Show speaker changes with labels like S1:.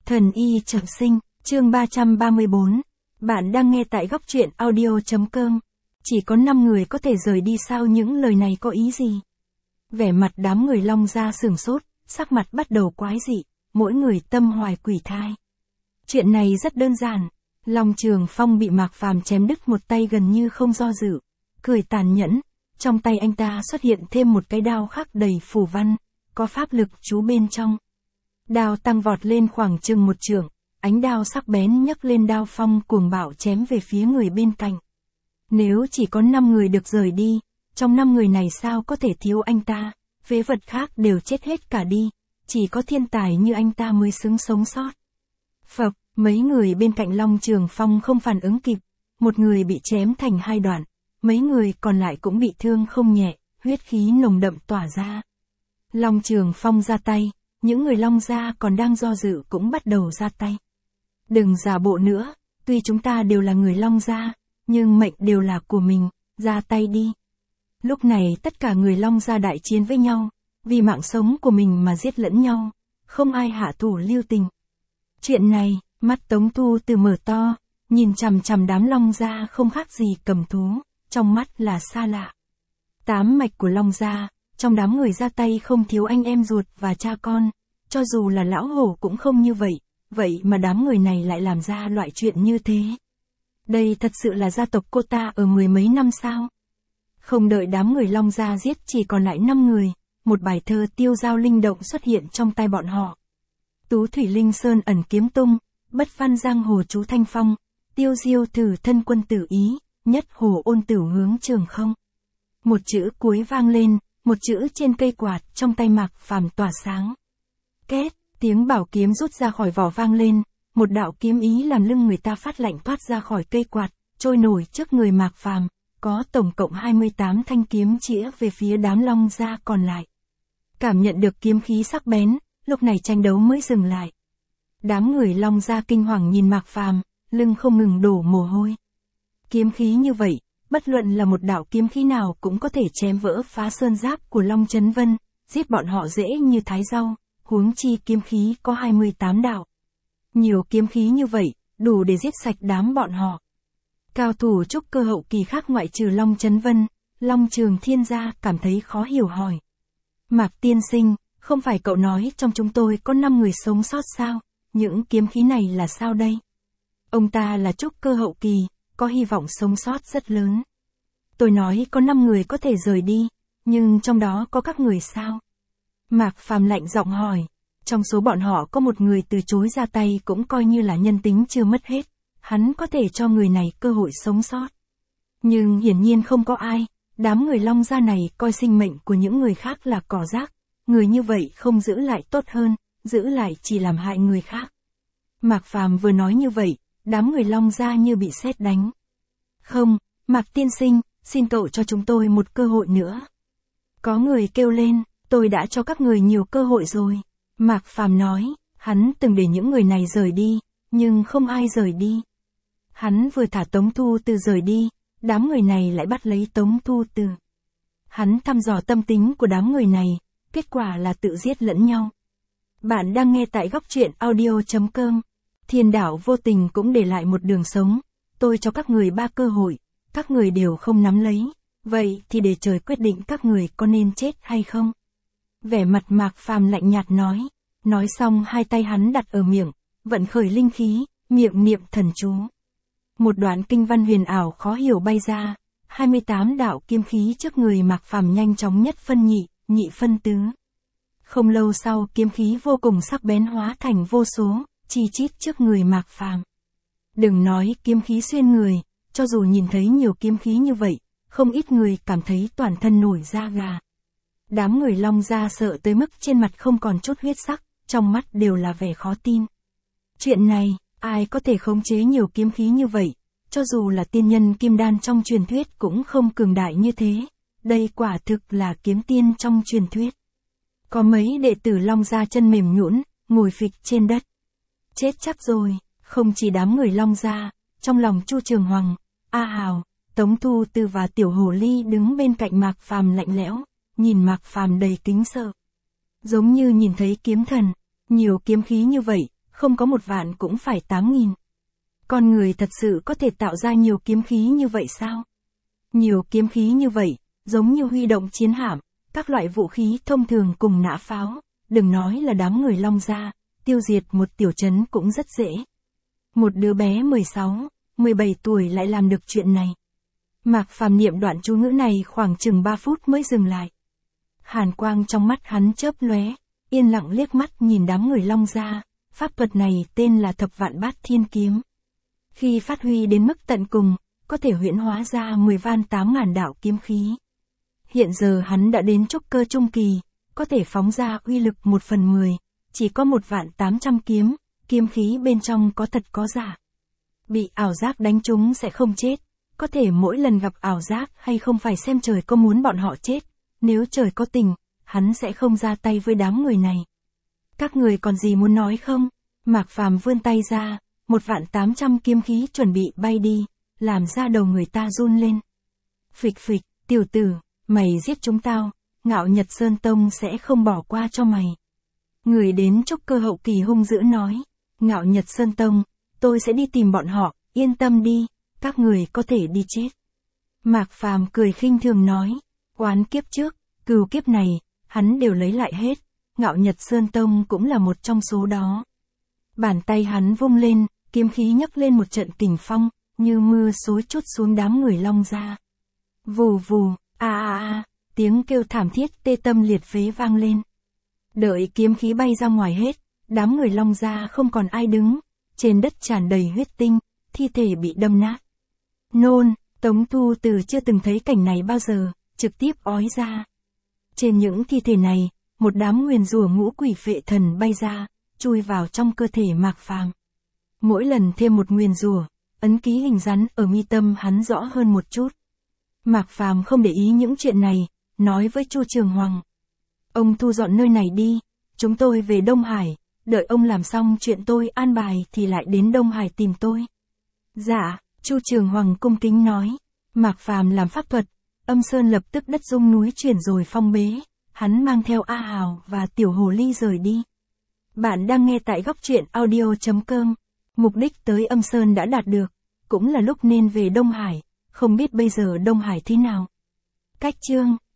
S1: Thần y trọng sinh, chương 334. Bạn đang nghe tại góc truyện audio.com. Chỉ có 5 người có thể rời đi sao, những lời này có ý gì? Vẻ mặt đám người Long Gia sửng sốt, sắc mặt bắt đầu quái dị, mỗi người tâm hoài quỷ thai. Chuyện này rất đơn giản. Long Trường Phong bị Mạc Phàm chém đứt một tay gần như không do dự, cười tàn nhẫn, trong tay anh ta xuất hiện thêm một cái đao khắc đầy phù văn, có pháp lực chú bên trong. Đao tăng vọt lên khoảng chừng 1 trượng, ánh đao sắc bén nhấc lên đao phong cuồng bạo chém về phía người bên cạnh. Nếu chỉ có 5 người được rời đi, trong 5 người này sao có thể thiếu anh ta, phế vật khác đều chết hết cả đi, chỉ có thiên tài như anh ta mới xứng sống sót. Phập, mấy người bên cạnh Long Trường Phong không phản ứng kịp, một người bị chém thành 2 đoạn, mấy người còn lại cũng bị thương không nhẹ, huyết khí nồng đậm tỏa ra. Long Trường Phong ra tay, những người Long Gia còn đang do dự cũng bắt đầu ra tay. Đừng giả bộ nữa, tuy chúng ta đều là người Long Gia, nhưng mệnh đều là của mình, ra tay đi. Lúc này tất cả người Long Gia đại chiến với nhau, vì mạng sống của mình mà giết lẫn nhau, không ai hạ thủ lưu tình. Chuyện này, mắt Tống Thu Từ mở to, nhìn chằm chằm đám Long Gia không khác gì cầm thú, trong mắt là xa lạ. 8 mạch của Long Gia, trong đám người ra tay không thiếu anh em ruột và cha con, cho dù là lão hổ cũng không như vậy, vậy mà đám người này lại làm ra loại chuyện như thế. Đây thật sự là gia tộc cô ta ở 10 mấy năm sao? Không đợi đám người Long Gia giết chỉ còn lại 5 người, một bài thơ tiêu dao linh động xuất hiện trong tay bọn họ. Tú thủy linh sơn ẩn kiếm tung, bất văn giang hồ chú thanh phong, tiêu diêu thử thân quân tử ý, nhất hồ ôn tử hướng trường không. Một chữ cuối vang lên, một chữ trên cây quạt trong tay Mạc Phàm tỏa sáng. Két, tiếng bảo kiếm rút ra khỏi vỏ vang lên, một đạo kiếm ý làm lưng người ta phát lạnh thoát ra khỏi cây quạt, trôi nổi trước người Mạc Phàm, có tổng cộng 28 thanh kiếm chĩa về phía đám Long Gia còn lại. Cảm nhận được kiếm khí sắc bén, lúc này tranh đấu mới dừng lại. Đám người Long Gia kinh hoàng nhìn Mạc Phàm, lưng không ngừng đổ mồ hôi. Kiếm khí như vậy, bất luận là một đạo kiếm khí nào cũng có thể chém vỡ phá sơn giáp của Long Chấn Vân, giết bọn họ dễ như thái rau, huống chi kiếm khí có 28 đạo. Nhiều kiếm khí như vậy, đủ để giết sạch đám bọn họ. Cao thủ trúc cơ hậu kỳ khác ngoại trừ Long Chấn Vân, Long Trường Thiên gia cảm thấy khó hiểu hỏi. Mạc tiên sinh, không phải cậu nói trong chúng tôi có 5 người sống sót sao, những kiếm khí này là sao đây? Ông ta là trúc cơ hậu kỳ, có hy vọng sống sót rất lớn. Tôi nói có 5 người có thể rời đi, nhưng trong đó có các người sao? Mạc Phàm lạnh giọng hỏi, trong số bọn họ có một người từ chối ra tay cũng coi như là nhân tính chưa mất hết, hắn có thể cho người này cơ hội sống sót. Nhưng hiển nhiên không có ai, đám người Long Gia này coi sinh mệnh của những người khác là cỏ rác, người như vậy không giữ lại tốt hơn, giữ lại chỉ làm hại người khác. Mạc Phàm vừa nói như vậy, đám người Long Gia như bị sét đánh. Không, Mạc tiên sinh, xin cậu cho chúng tôi một cơ hội nữa. Có người kêu lên, tôi đã cho các người nhiều cơ hội rồi. Mạc Phàm nói, hắn từng để những người này rời đi, nhưng không ai rời đi. Hắn vừa thả Tống Thu Từ rời đi, đám người này lại bắt lấy Tống Thu Từ. Hắn thăm dò tâm tính của đám người này, kết quả là tự giết lẫn nhau. Bạn đang nghe tại góc truyện audio.com. Thiên đạo vô tình cũng để lại một đường sống, tôi cho các người 3 cơ hội, các người đều không nắm lấy, vậy thì để trời quyết định các người có nên chết hay không. Vẻ mặt Mạc Phàm lạnh nhạt nói xong hai tay hắn đặt ở miệng, vận khởi linh khí, miệng niệm thần chú. Một đoạn kinh văn huyền ảo khó hiểu bay ra, 28 đạo kiếm khí trước người Mạc Phàm nhanh chóng nhất phân nhị, nhị phân tứ. Không lâu sau kiếm khí vô cùng sắc bén hóa thành vô số, chi chít trước người Mạc Phàm. Đừng nói kiếm khí xuyên người, cho dù nhìn thấy nhiều kiếm khí như vậy, không ít người cảm thấy toàn thân nổi da gà. Đám người Long Gia sợ tới mức trên mặt không còn chút huyết sắc, trong mắt đều là vẻ khó tin. Chuyện này, ai có thể khống chế nhiều kiếm khí như vậy, cho dù là tiên nhân kim đan trong truyền thuyết cũng không cường đại như thế, đây quả thực là kiếm tiên trong truyền thuyết. Có mấy đệ tử Long Gia chân mềm nhũn, ngồi phịch trên đất. Chết chắc rồi, không chỉ đám người Long Gia, trong lòng Chu Trường Hoàng, A Hào, Tống Thu Từ và Tiểu Hồ Ly đứng bên cạnh Mạc Phàm lạnh lẽo, nhìn Mạc Phàm đầy kính sợ. Giống như nhìn thấy kiếm thần, nhiều kiếm khí như vậy, không có 1.000.000 cũng phải 8.000. Con người thật sự có thể tạo ra nhiều kiếm khí như vậy sao? Nhiều kiếm khí như vậy, giống như huy động chiến hạm, các loại vũ khí thông thường cùng nã pháo, đừng nói là đám người Long Gia, tiêu diệt một tiểu trấn cũng rất dễ. Một đứa bé 16, 17 tuổi lại làm được chuyện này. Mạc Phàm niệm đoạn chú ngữ này khoảng chừng 3 phút mới dừng lại. Hàn quang trong mắt hắn chớp lóe, yên lặng liếc mắt nhìn đám người Long Gia, pháp thuật này tên là Thập Vạn Bát Thiên Kiếm. Khi phát huy đến mức tận cùng, có thể huyễn hóa ra 10.800.000 đạo kiếm khí. Hiện giờ hắn đã đến trúc cơ trung kỳ, có thể phóng ra uy lực 1/10, chỉ có 1.800.000 kiếm, kiếm khí bên trong có thật có giả. Bị ảo giác đánh trúng sẽ không chết, có thể mỗi lần gặp ảo giác hay không phải xem trời có muốn bọn họ chết, nếu trời có tình, hắn sẽ không ra tay với đám người này. Các người còn gì muốn nói không? Mạc Phàm vươn tay ra, 1.800.000 kiếm khí chuẩn bị bay đi, làm ra đầu người ta run lên. Phịch phịch, tiểu tử, mày giết chúng tao, Ngạo Nhật Sơn Tông sẽ không bỏ qua cho mày. Người đến trúc cơ hậu kỳ hung dữ nói, Ngạo Nhật Sơn Tông, tôi sẽ đi tìm bọn họ, yên tâm đi, các người có thể đi chết. Mạc Phàm cười khinh thường nói, oán kiếp trước, cừu kiếp này, hắn đều lấy lại hết, Ngạo Nhật Sơn Tông cũng là một trong số đó. Bàn tay hắn vung lên, kiếm khí nhấc lên một trận kình phong, như mưa xối trút xuống đám người Long Gia. Vù vù, tiếng kêu thảm thiết tê tâm liệt phế vang lên. Đợi kiếm khí bay ra ngoài hết, đám người Long Gia không còn ai đứng, trên đất tràn đầy huyết tinh, thi thể bị đâm nát. Nôn, Tống Thu Từ chưa từng thấy cảnh này bao giờ, trực tiếp ói ra. Trên những thi thể này, một đám nguyền rủa ngũ quỷ phệ thần bay ra, chui vào trong cơ thể Mạc Phàm. Mỗi lần thêm một nguyền rủa, ấn ký hình rắn ở mi tâm hắn rõ hơn một chút. Mạc Phàm không để ý những chuyện này, nói với Chu Trường Hoàng. Ông thu dọn nơi này đi, chúng tôi về Đông Hải, đợi ông làm xong chuyện tôi an bài thì lại đến Đông Hải tìm tôi. Dạ, Chu Trường Hoàng cung kính nói. Mạc Phàm làm pháp thuật, âm sơn lập tức đất rung núi chuyển rồi phong bế, hắn mang theo A Hào và Tiểu Hồ Ly rời đi. Bạn đang nghe tại góc truyện audio.com. Mục đích tới âm sơn đã đạt được, cũng là lúc nên về Đông Hải, không biết bây giờ Đông Hải thế nào. Cách chương